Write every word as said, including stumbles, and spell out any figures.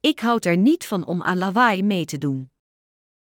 Ik houd er niet van om aan lawaai mee te doen.